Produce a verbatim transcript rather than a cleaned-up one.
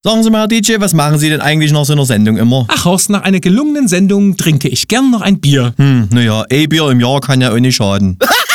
Sagen Sie mal, Herr D J, was machen Sie denn eigentlich nach so einer Sendung immer? Ach Horst, nach einer gelungenen Sendung trinke ich gern noch ein Bier. Hm, naja, ein Bier im Jahr kann ja auch nicht schaden.